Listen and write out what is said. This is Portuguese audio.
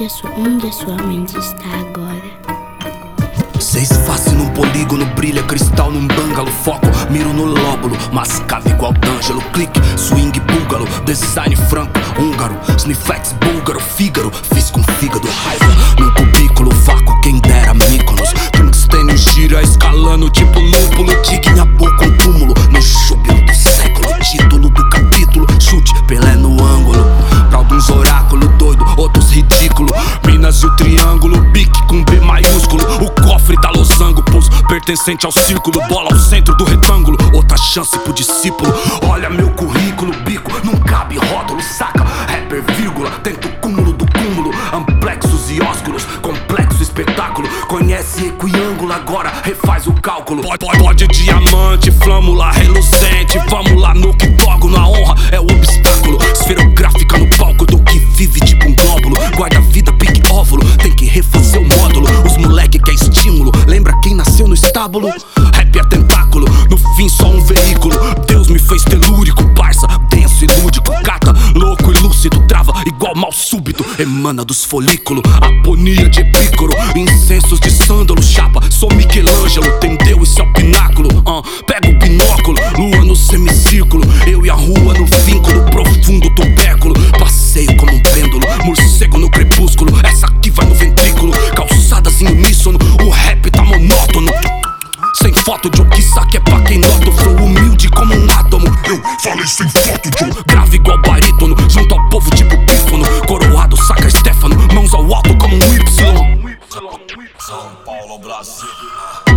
Onde a sua mente está agora? Seis faces num polígono, brilha cristal num bungalow. Foco, miro no lóbulo, mascavo igual D'Angelo. Clique, swing búlgaro, design franco, húngaro. Sniffex búlgaro, fígaro, fiz com fígado. Raiva, num cubículo, vácuo, quem dera Mykonos. Tungstênio gira, escalando tipo lúpulo. Tique na boca, um túmulo, no júbilo do século. Título do capítulo, chute, Pelé no ângulo. Pra alguns oráculo doido, outros ridículo. Minas e o triângulo, bique com B maiúsculo. O cofre da losango, pulso pertencente ao círculo. Bola ao centro do retângulo, outra chance pro discípulo. Olha meu currículo, bico, não cabe rótulo. Saca, rapper, vírgula, tento o cúmulo do cúmulo. Amplexos e ósculos, complexo espetáculo. Conhece equiângulo, agora refaz o cálculo. Pode diamante, flâmula reluzente. Vamos lá no octógono, a honra é o obstáculo. Esferográfica no palco do que vive tipo um glóbulo. Guarda vida, pique óvulo, tem que refazer o módulo. Os moleque quer estímulo, lembra quem nasceu no estábulo? Rap é tentáculo, no fim só um veículo. Deus me fez telúrico, parça, denso e lúdico. Cata, louco e lúcido, trava igual mal súbito. Emana dos folículos, aponia de epícoro. Incensos de sândalo, chapa, sou Michelangelo. Entendeu? Isso é o pináculo, pega o binóculo. Lua no semicírculo, eu e a rua no vínculo. Profundo tubérculo, passeio como um pêndulo. Morcego no crepúsculo, essa aqui vai no ventrículo. Calçadas em uníssono, o rap tá monótono. Sem foto, Joe, que saque é pra quem nota. Flow humilde como um átomo. Eu falei sem foto, Joe. Grave igual barítono, junto ao povo tipo pífono. Coroado, saca Stefano, mãos ao alto como um Y. São Paulo, Brasil.